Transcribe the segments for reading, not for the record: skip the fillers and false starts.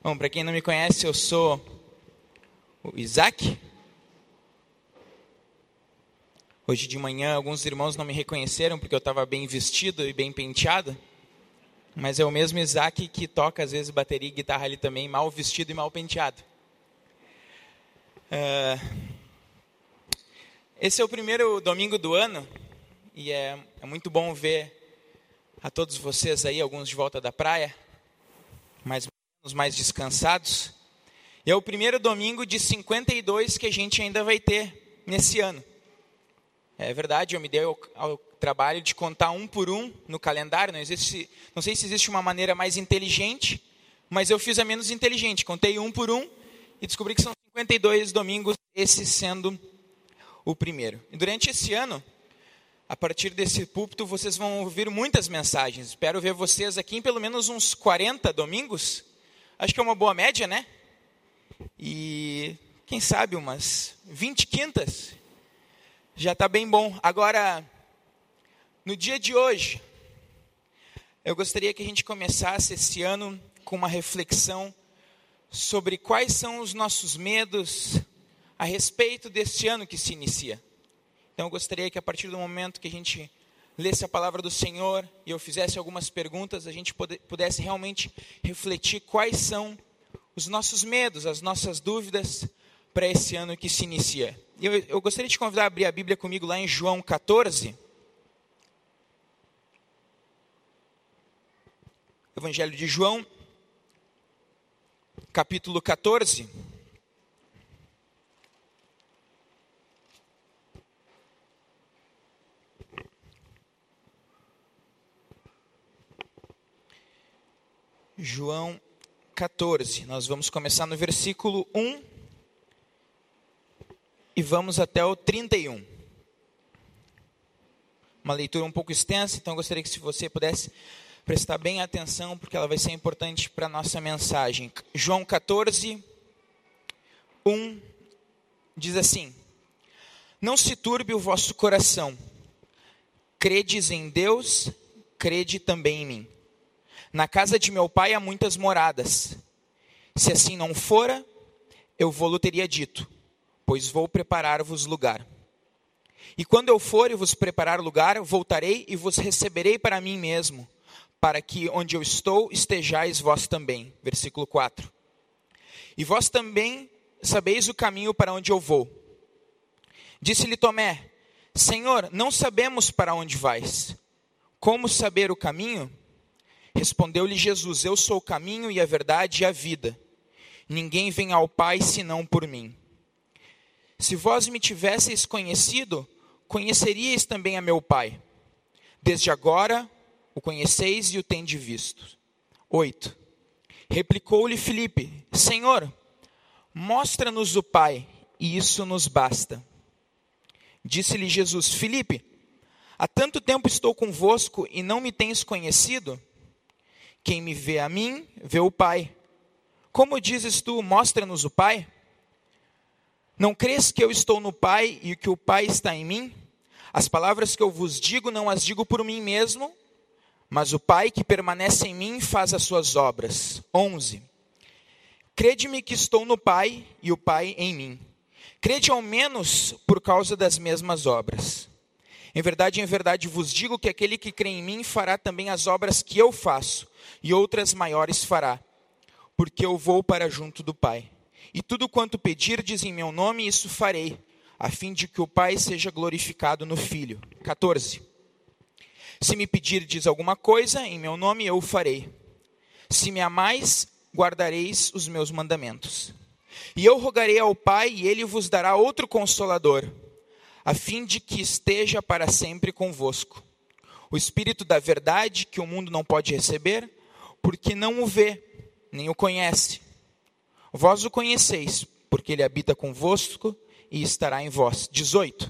Bom, para quem não me conhece, eu sou o Isaac. Hoje de manhã, alguns irmãos não me reconheceram porque eu estava bem vestido e bem penteado. Mas é o mesmo Isaac que toca, às vezes, bateria e guitarra ali também, mal vestido e mal penteado. Esse é o primeiro domingo do ano e é muito bom ver a todos vocês aí, alguns de volta da praia, mais descansados. E é o primeiro domingo de 52 que a gente ainda vai ter nesse ano. É verdade, eu me dei ao trabalho de contar um por um no calendário. Não sei se existe uma maneira mais inteligente, mas eu fiz a menos inteligente. Contei um por um e descobri que são 52 domingos, esse sendo o primeiro. E durante esse ano, a partir desse púlpito, vocês vão ouvir muitas mensagens. Espero ver vocês aqui em pelo menos uns 40 domingos. Acho que é uma boa média, né? E quem sabe umas 20 quintas. Já está bem bom. Agora, no dia de hoje, eu gostaria que a gente começasse esse ano com uma reflexão sobre quais são os nossos medos a respeito deste ano que se inicia. Então, eu gostaria que a partir do momento que a gente lesse a palavra do Senhor e eu fizesse algumas perguntas, a gente pudesse realmente refletir quais são os nossos medos, as nossas dúvidas para esse ano que se inicia. Eu gostaria de te convidar a abrir a Bíblia comigo lá em João 14. Evangelho de João, capítulo 14. João 14, nós vamos começar no versículo 1 e vamos até o 31. Uma leitura um pouco extensa, então eu gostaria que se você pudesse prestar bem atenção, porque ela vai ser importante para a nossa mensagem. João 14, 1, diz assim: Não se turbe o vosso coração, credes em Deus, crede também em mim. Na casa de meu pai há muitas moradas. Se assim não fora, eu vou-lo teria dito, pois vou preparar-vos lugar. E quando eu for e vos preparar lugar, voltarei e vos receberei para mim mesmo, para que onde eu estou estejais vós também. Versículo 4. E vós também sabeis o caminho para onde eu vou. Disse-lhe Tomé: Senhor, não sabemos para onde vais. Como saber o caminho? Respondeu-lhe Jesus: Eu sou o caminho e a verdade e a vida. Ninguém vem ao Pai senão por mim. Se vós me tivesseis conhecido, conheceríeis também a meu Pai. Desde agora o conheceis e o tendes visto. 8. Replicou-lhe Filipe: Senhor, mostra-nos o Pai, e isso nos basta. Disse-lhe Jesus: Filipe, há tanto tempo estou convosco e não me tens conhecido? Quem me vê a mim, vê o Pai. Como dizes tu, mostra-nos o Pai? Não crês que eu estou no Pai e que o Pai está em mim? As palavras que eu vos digo, não as digo por mim mesmo, mas o Pai que permanece em mim faz as suas obras. 11. Crede-me que estou no Pai e o Pai em mim. Crede ao menos por causa das mesmas obras. Em verdade vos digo que aquele que crê em mim fará também as obras que eu faço, e outras maiores fará, porque eu vou para junto do Pai. E tudo quanto pedirdes em meu nome, isso farei, a fim de que o Pai seja glorificado no Filho. 14. Se me pedirdes alguma coisa, em meu nome eu o farei. Se me amais, guardareis os meus mandamentos. E eu rogarei ao Pai, e ele vos dará outro Consolador, a fim de que esteja para sempre convosco. O Espírito da verdade, que o mundo não pode receber, porque não o vê, nem o conhece. Vós o conheceis, porque ele habita convosco e estará em vós. 18.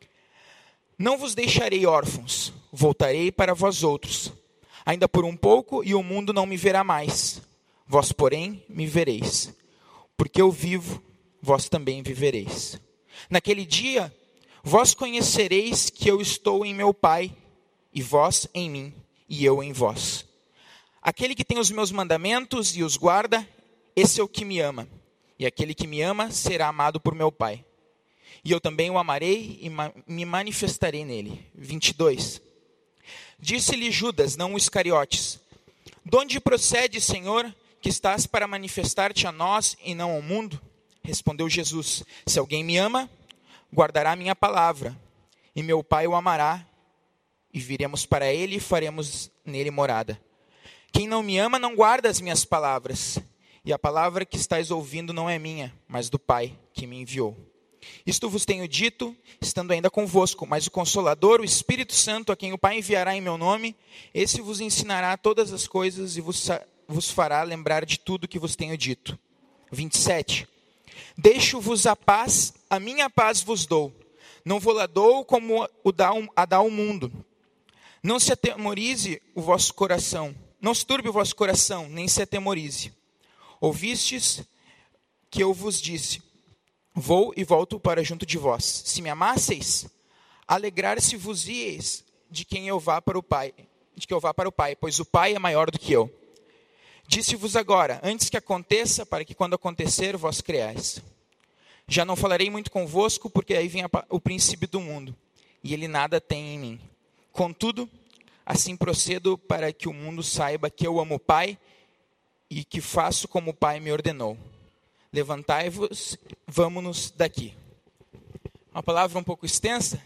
Não vos deixarei órfãos, voltarei para vós outros. Ainda por um pouco, e o mundo não me verá mais. Vós, porém, me vereis. Porque eu vivo, vós também vivereis. Naquele dia, vós conhecereis que eu estou em meu Pai, e vós em mim, e eu em vós. Aquele que tem os meus mandamentos e os guarda, esse é o que me ama, e aquele que me ama será amado por meu Pai. E eu também o amarei e me manifestarei nele. 22. Disse-lhe Judas, não o Iscariotes: de onde procede, Senhor, que estás para manifestar-te a nós e não ao mundo? Respondeu Jesus: se alguém me ama, guardará minha palavra, e meu Pai o amará, e viremos para ele e faremos nele morada. Quem não me ama não guarda as minhas palavras, e a palavra que estáis ouvindo não é minha, mas do Pai que me enviou. Isto vos tenho dito, estando ainda convosco, mas o Consolador, o Espírito Santo, a quem o Pai enviará em meu nome, esse vos ensinará todas as coisas e vos fará lembrar de tudo que vos tenho dito. 27. Deixo-vos a paz, a minha paz vos dou. Não vou lá dou como dá o mundo. Não se atemorize o vosso coração. Não se turbe o vosso coração, nem se atemorize. Ouvistes que eu vos disse: vou e volto para junto de vós. Se me amasseis, alegrar-se-vos-ieis de que eu vá para o Pai, pois o Pai é maior do que eu. Disse-vos agora, antes que aconteça, para que quando acontecer, vós creais. Já não falarei muito convosco, porque aí vem o príncipe do mundo, e ele nada tem em mim. Contudo, assim procedo para que o mundo saiba que eu amo o Pai, e que faço como o Pai me ordenou. Levantai-vos, vamo-nos daqui. Uma palavra um pouco extensa.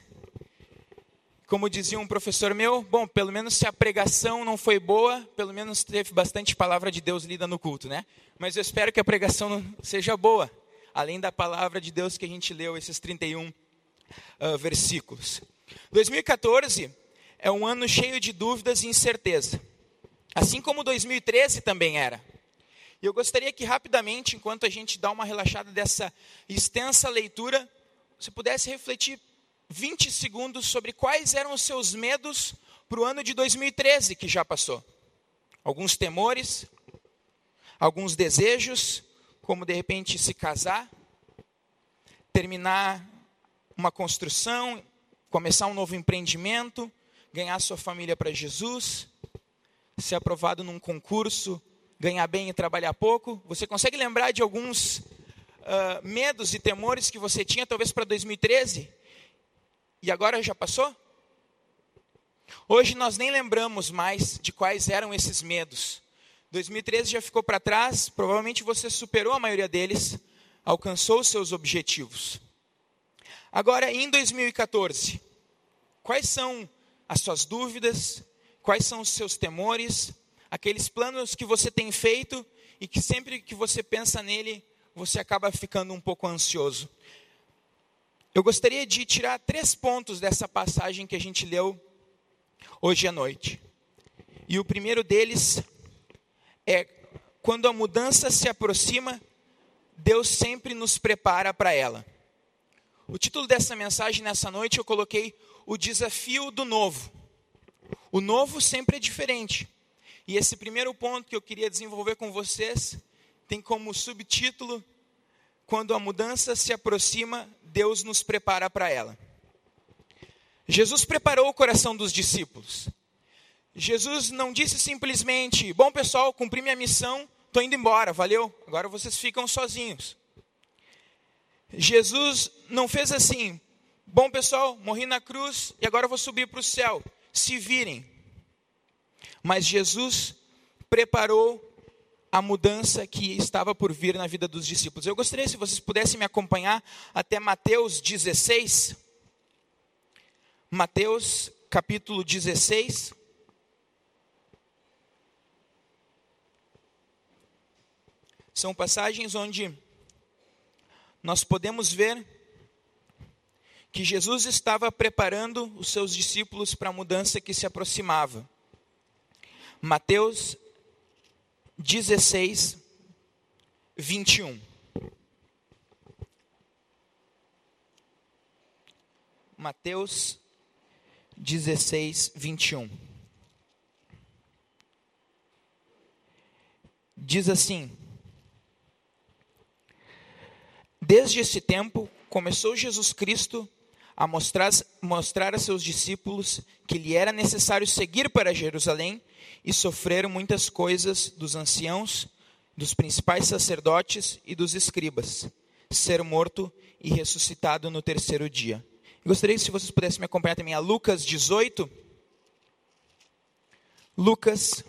Como dizia um professor meu, bom, pelo menos se a pregação não foi boa, pelo menos teve bastante palavra de Deus lida no culto, né? Mas eu espero que a pregação não seja boa, além da palavra de Deus que a gente leu, esses 31 versículos. 2014 é um ano cheio de dúvidas e incerteza, assim como 2013 também era. E eu gostaria que rapidamente, enquanto a gente dá uma relaxada dessa extensa leitura, você pudesse refletir 20 segundos sobre quais eram os seus medos para o ano de 2013 que já passou. Alguns temores, alguns desejos, como de repente se casar, terminar uma construção, começar um novo empreendimento, ganhar sua família para Jesus, ser aprovado num concurso, ganhar bem e trabalhar pouco. Você consegue lembrar de alguns medos e temores que você tinha talvez para 2013? E agora já passou? Hoje nós nem lembramos mais de quais eram esses medos. 2013 já ficou para trás, provavelmente você superou a maioria deles, alcançou os seus objetivos. Agora, em 2014, quais são as suas dúvidas? Quais são os seus temores? Aqueles planos que você tem feito e que sempre que você pensa nele, você acaba ficando um pouco ansioso. Eu gostaria de tirar 3 pontos dessa passagem que a gente leu hoje à noite. E o primeiro deles é: quando a mudança se aproxima, Deus sempre nos prepara para ela. O título dessa mensagem nessa noite eu coloquei: o desafio do novo. O novo sempre é diferente. E esse primeiro ponto que eu queria desenvolver com vocês tem como subtítulo: quando a mudança se aproxima, Deus nos prepara para ela. Jesus preparou o coração dos discípulos. Jesus não disse simplesmente: bom pessoal, cumpri minha missão, estou indo embora, valeu, agora vocês ficam sozinhos. Jesus não fez assim: bom pessoal, morri na cruz e agora vou subir para o céu, se virem. Mas Jesus preparou a mudança que estava por vir na vida dos discípulos. Eu gostaria, se vocês pudessem me acompanhar até Mateus 16. Mateus capítulo 16. São passagens onde nós podemos ver que Jesus estava preparando os seus discípulos para a mudança que se aproximava. Mateus 16, 21. Mateus 16, 21. Diz assim: desde esse tempo, começou Jesus Cristo a mostrar a seus discípulos que lhe era necessário seguir para Jerusalém e sofrer muitas coisas dos anciãos, dos principais sacerdotes e dos escribas, ser morto e ressuscitado no terceiro dia. Gostaria que se vocês pudessem me acompanhar também a Lucas 18. Lucas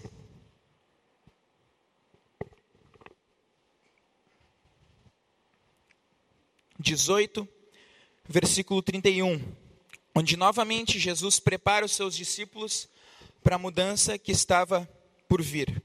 18, versículo 31, onde novamente Jesus prepara os seus discípulos para a mudança que estava por vir.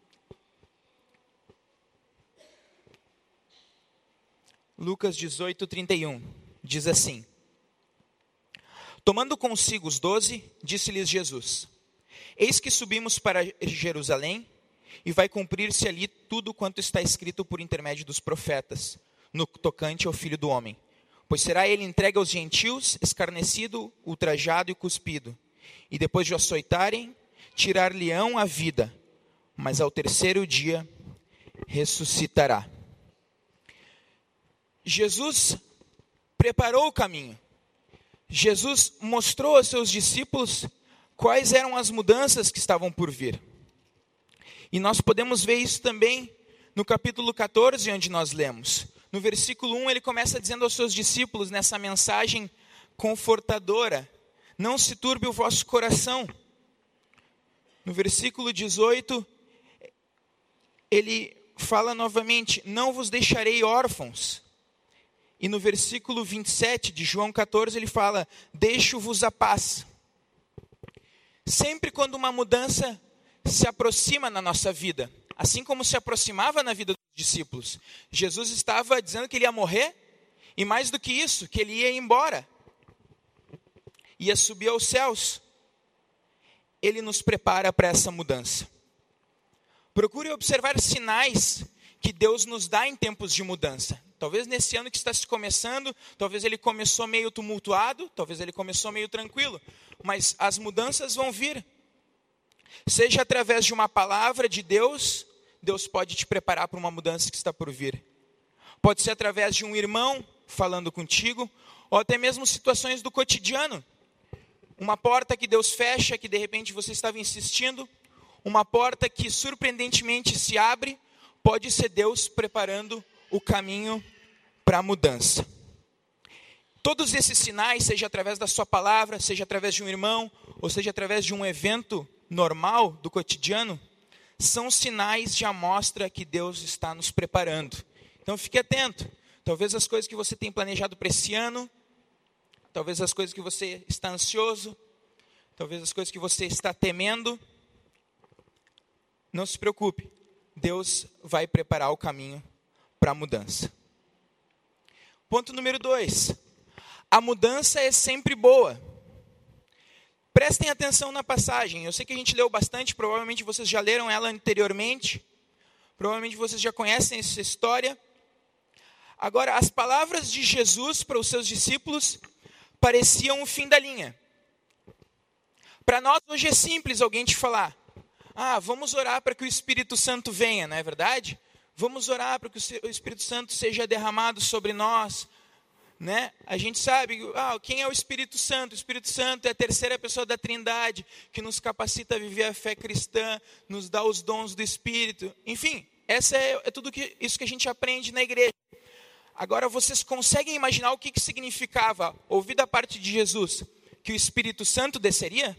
Lucas 18, 31, diz assim: tomando consigo os 12, disse-lhes Jesus: eis que subimos para Jerusalém, e vai cumprir-se ali tudo quanto está escrito por intermédio dos profetas, no tocante ao Filho do Homem. Pois será ele entregue aos gentios, escarnecido, ultrajado e cuspido. E depois de o açoitarem, tirar-lhe-ão a vida, mas ao terceiro dia ressuscitará. Jesus preparou o caminho. Jesus mostrou aos seus discípulos quais eram as mudanças que estavam por vir. E nós podemos ver isso também no capítulo 14, onde nós lemos. No versículo 1, ele começa dizendo aos seus discípulos, nessa mensagem confortadora: não se turbe o vosso coração. No versículo 18, ele fala novamente: não vos deixarei órfãos. E no versículo 27 de João 14, ele fala: deixo-vos a paz. Sempre quando uma mudança se aproxima na nossa vida, assim como se aproximava na vida dos discípulos, Jesus estava dizendo que ele ia morrer, e mais do que isso, que ele ia embora, ia subir aos céus. Ele nos prepara para essa mudança. Procure observar sinais que Deus nos dá em tempos de mudança. Talvez nesse ano que está se começando, talvez ele começou meio tumultuado, talvez ele começou meio tranquilo, mas as mudanças vão vir. Seja através de uma palavra de Deus, Deus pode te preparar para uma mudança que está por vir. Pode ser através de um irmão falando contigo, ou até mesmo situações do cotidiano. Uma porta que Deus fecha, que de repente você estava insistindo, uma porta que surpreendentemente se abre, pode ser Deus preparando o caminho para a mudança. Todos esses sinais, seja através da sua palavra, seja através de um irmão, ou seja através de um evento normal do cotidiano, são sinais de amostra que Deus está nos preparando. Então fique atento. Talvez as coisas que você tem planejado para esse ano, talvez as coisas que você está ansioso, talvez as coisas que você está temendo, não se preocupe. Deus vai preparar o caminho para a mudança. Ponto número 2. A mudança é sempre boa. Prestem atenção na passagem. Eu sei que a gente leu bastante, provavelmente vocês já leram ela anteriormente. Provavelmente vocês já conhecem essa história. Agora, as palavras de Jesus para os seus discípulos pareciam o fim da linha. Para nós hoje é simples alguém te falar: vamos orar para que o Espírito Santo venha, não é verdade? Vamos orar para que o Espírito Santo seja derramado sobre nós, né? A gente sabe, quem é o Espírito Santo? O Espírito Santo é a terceira pessoa da Trindade, que nos capacita a viver a fé cristã, nos dá os dons do Espírito. Enfim, essa é tudo isso que a gente aprende na igreja. Agora, vocês conseguem imaginar o que significava ouvir da parte de Jesus que o Espírito Santo desceria?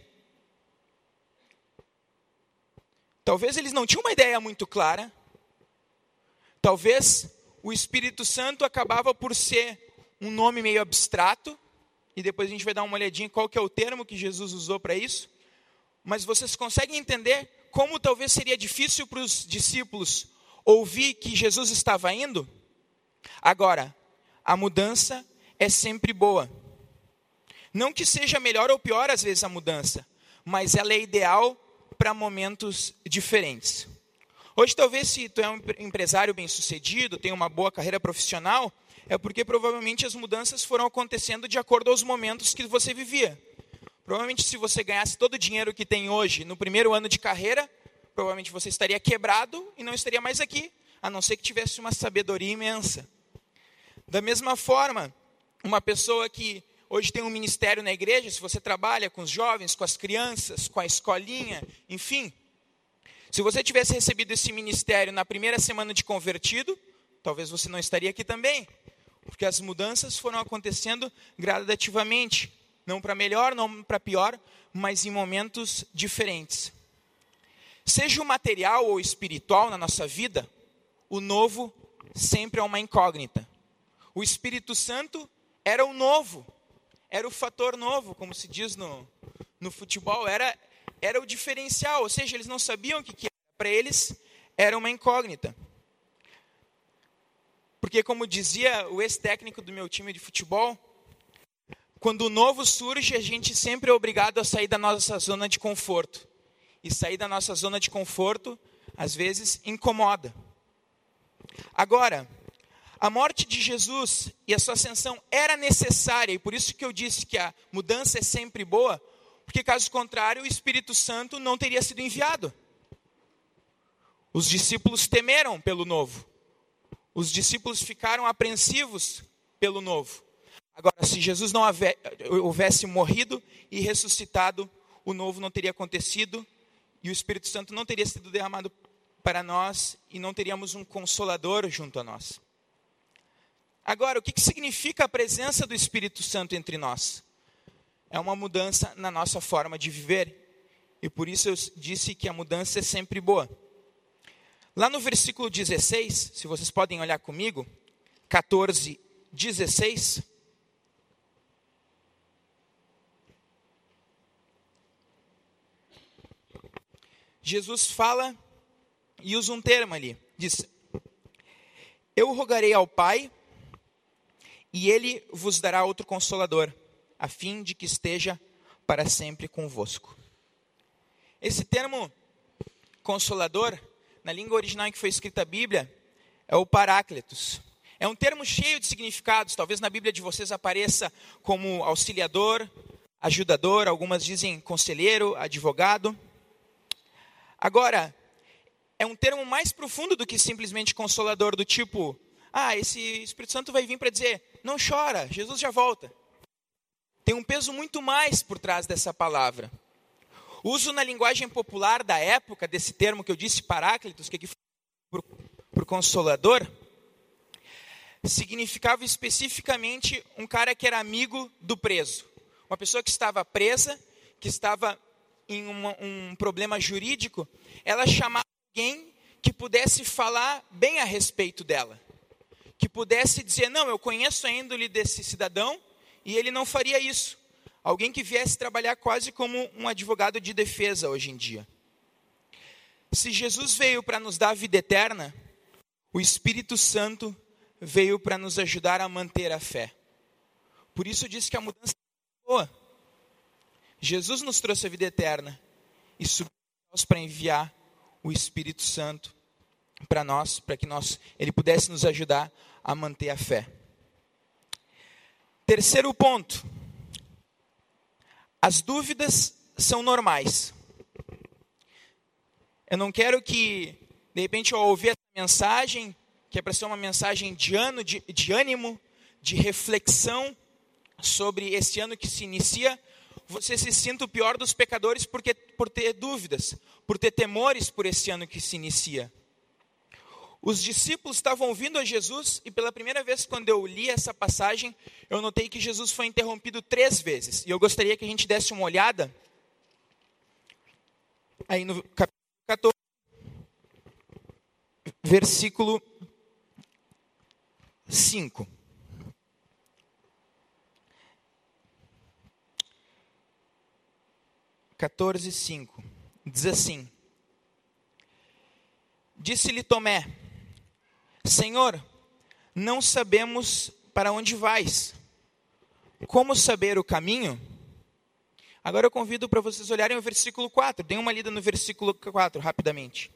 Talvez eles não tinham uma ideia muito clara. Talvez o Espírito Santo acabava por ser um nome meio abstrato, e depois a gente vai dar uma olhadinha em qual que é o termo que Jesus usou para isso. Mas vocês conseguem entender como talvez seria difícil para os discípulos ouvir que Jesus estava indo? Agora, a mudança é sempre boa. Não que seja melhor ou pior às vezes a mudança, mas ela é ideal para momentos diferentes. Hoje talvez se tu é um empresário bem-sucedido, tem uma boa carreira profissional, é porque provavelmente as mudanças foram acontecendo de acordo aos momentos que você vivia. Provavelmente se você ganhasse todo o dinheiro que tem hoje no primeiro ano de carreira, provavelmente você estaria quebrado e não estaria mais aqui, a não ser que tivesse uma sabedoria imensa. Da mesma forma, uma pessoa que hoje tem um ministério na igreja, se você trabalha com os jovens, com as crianças, com a escolinha, enfim, Se você tivesse recebido esse ministério na primeira semana de convertido, talvez você não estaria aqui também, porque as mudanças foram acontecendo gradativamente, não para melhor, não para pior, mas em momentos diferentes. Seja o material ou espiritual na nossa vida, o novo sempre é uma incógnita. O Espírito Santo era o novo, era o fator novo, como se diz no futebol, era o diferencial, ou seja, eles não sabiam o que era, para eles era uma incógnita. Porque, como dizia o ex-técnico do meu time de futebol, quando o novo surge, a gente sempre é obrigado a sair da nossa zona de conforto. E sair da nossa zona de conforto, às vezes, incomoda. Agora, a morte de Jesus e a sua ascensão era necessária, e por isso que eu disse que a mudança é sempre boa, porque caso contrário, o Espírito Santo não teria sido enviado. Os discípulos temeram pelo novo. Os discípulos ficaram apreensivos pelo novo. Agora, se Jesus não houvesse morrido e ressuscitado, o novo não teria acontecido e o Espírito Santo não teria sido derramado para nós e não teríamos um consolador junto a nós. Agora, o que significa a presença do Espírito Santo entre nós? É uma mudança na nossa forma de viver. E por isso eu disse que a mudança é sempre boa. Lá no versículo 16, se vocês podem olhar comigo, 14, 16. Jesus fala e usa um termo ali. Diz: eu rogarei ao Pai e Ele vos dará outro Consolador, a fim de que esteja para sempre convosco. Esse termo Consolador, na língua original em que foi escrita a Bíblia, é o Paráclitos. É um termo cheio de significados. Talvez na Bíblia de vocês apareça como auxiliador, ajudador, algumas dizem conselheiro, advogado. Agora, é um termo mais profundo do que simplesmente consolador, do tipo, esse Espírito Santo vai vir para dizer, não chora, Jesus já volta. Tem um peso muito mais por trás dessa palavra. O uso na linguagem popular da época desse termo que eu disse, Paráclitos, que aqui foi por consolador, significava especificamente um cara que era amigo do preso. Uma pessoa que estava presa, que estava em um problema jurídico, ela chamava alguém que pudesse falar bem a respeito dela. Que pudesse dizer, não, eu conheço a índole desse cidadão e ele não faria isso. Alguém que viesse trabalhar quase como um advogado de defesa hoje em dia. Se Jesus veio para nos dar a vida eterna, o Espírito Santo veio para nos ajudar a manter a fé. Por isso diz que a mudança é boa. Jesus nos trouxe a vida eterna e subiu para enviar o Espírito Santo para nós, para que ele pudesse nos ajudar a manter a fé. Terceiro ponto. As dúvidas são normais. Eu não quero que, de repente, ao ouvir essa mensagem, que é para ser uma mensagem de ânimo, de reflexão sobre esse ano que se inicia, você se sinta o pior dos pecadores por ter dúvidas, por ter temores por esse ano que se inicia. Os discípulos estavam ouvindo a Jesus e pela primeira vez quando eu li essa passagem, eu notei que Jesus foi interrompido 3 vezes. E eu gostaria que a gente desse uma olhada aí no capítulo 14, versículo 5. (14, 5) Diz assim: disse-lhe Tomé, Senhor, não sabemos para onde vais. Como saber o caminho? Agora eu convido para vocês olharem o versículo 4. Deem uma lida no versículo 4, rapidamente.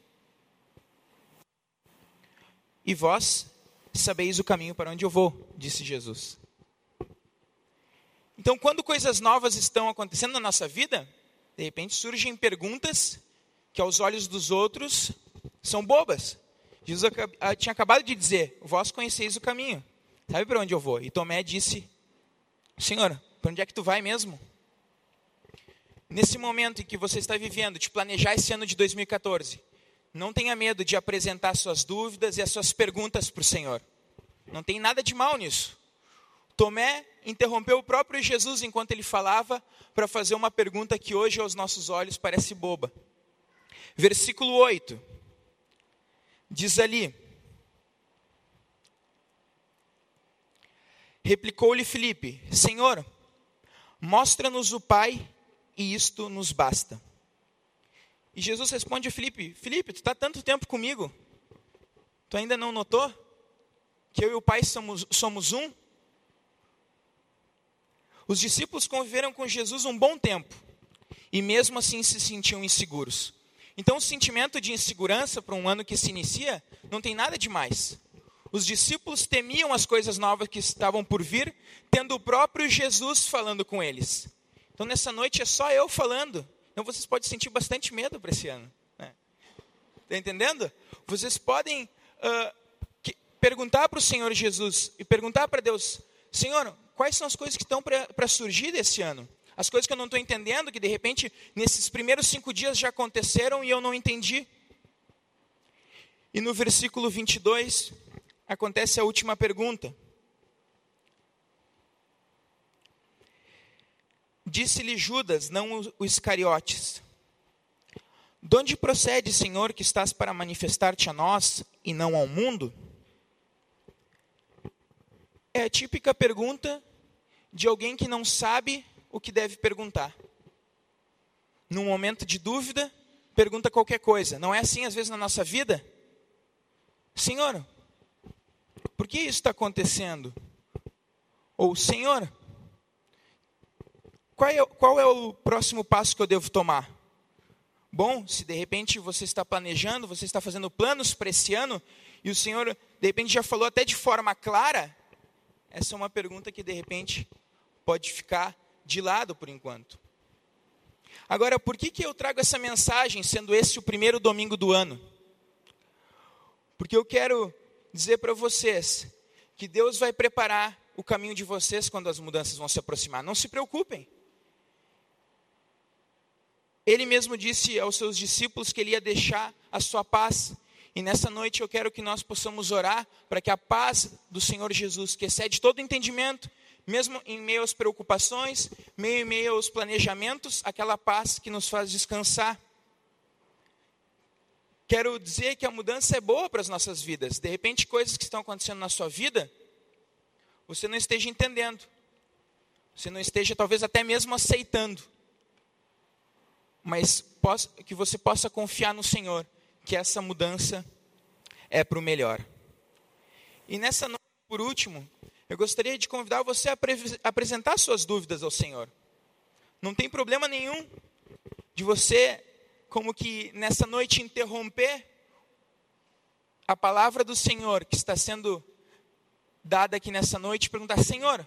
E vós sabeis o caminho para onde eu vou, disse Jesus. Então, quando coisas novas estão acontecendo na nossa vida, de repente surgem perguntas que aos olhos dos outros são bobas. Jesus tinha acabado de dizer, vós conheceis o caminho, sabe para onde eu vou? E Tomé disse, Senhor, para onde é que tu vai mesmo? Nesse momento em que você está vivendo, de planejar esse ano de 2014, Não tenha medo de apresentar suas dúvidas e as suas perguntas para o Senhor. Não tem nada de mal nisso. Tomé interrompeu o próprio Jesus enquanto ele falava para fazer uma pergunta que hoje aos nossos olhos parece boba. Versículo 8. Diz ali: replicou-lhe Filipe: Senhor, mostra-nos o Pai e isto nos basta. E Jesus responde a Filipe: Filipe, tu está tanto tempo comigo, tu ainda não notou que eu e o Pai somos um? Os discípulos conviveram com Jesus um bom tempo e mesmo assim se sentiam inseguros. Então o sentimento de insegurança para um ano que se inicia não tem nada de mais. Os discípulos temiam as coisas novas que estavam por vir, tendo o próprio Jesus falando com eles. Então nessa noite é só eu falando. Então vocês podem sentir bastante medo para esse ano. Né? Está entendendo? Vocês podem perguntar para o Senhor Jesus e perguntar para Deus: Senhor, quais são as coisas que estão para surgir desse ano? As coisas que eu não estou entendendo, que de repente nesses primeiros 5 dias já aconteceram e eu não entendi. E no versículo 22 acontece a última pergunta. Disse-lhe Judas, não o Iscariotes: de onde procede, Senhor, que estás para manifestar-te a nós e não ao mundo? É a típica pergunta de alguém que não sabe o que deve perguntar. Num momento de dúvida, pergunta qualquer coisa. Não é assim às vezes na nossa vida? Senhor, por que isso está acontecendo? Ou, Senhor, qual é o próximo passo que eu devo tomar? Bom, se de repente você está planejando, você está fazendo planos para esse ano, e o Senhor de repente já falou até de forma clara, essa é uma pergunta que de repente pode ficar de lado por enquanto. Agora, por que eu trago essa mensagem, sendo esse o primeiro domingo do ano? Porque eu quero dizer para vocês que Deus vai preparar o caminho de vocês quando as mudanças vão se aproximar. Não se preocupem. Ele mesmo disse aos seus discípulos que ele ia deixar a sua paz. E nessa noite eu quero que nós possamos orar para que a paz do Senhor Jesus, que excede todo entendimento, mesmo em meio às preocupações, em meio aos planejamentos, aquela paz que nos faz descansar. Quero dizer que a mudança é boa para as nossas vidas. De repente, coisas que estão acontecendo na sua vida, você não esteja entendendo. Você não esteja, talvez, até mesmo aceitando. Mas que você possa confiar no Senhor, que essa mudança é para o melhor. E nessa noite, por último, eu gostaria de convidar você a apresentar suas dúvidas ao Senhor. Não tem problema nenhum de você, como que nessa noite, interromper a palavra do Senhor que está sendo dada aqui nessa noite e perguntar: Senhor,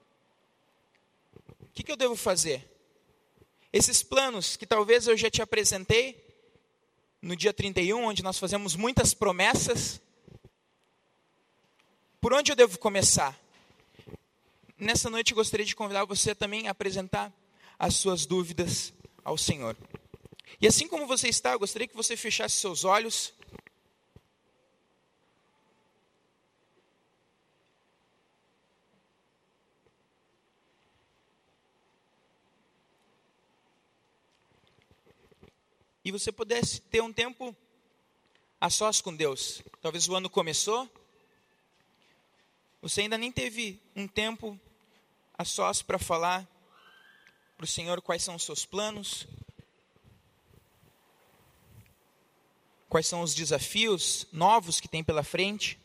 o que eu devo fazer? Esses planos que talvez eu já te apresentei no dia 31, onde nós fazemos muitas promessas, por onde eu devo começar? Nessa noite eu gostaria de convidar você também a apresentar as suas dúvidas ao Senhor. E assim como você está, eu gostaria que você fechasse seus olhos. E você pudesse ter um tempo a sós com Deus. Talvez o ano começou, você ainda nem teve um tempo a sós para falar para o Senhor quais são os seus planos, quais são os desafios novos que tem pela frente.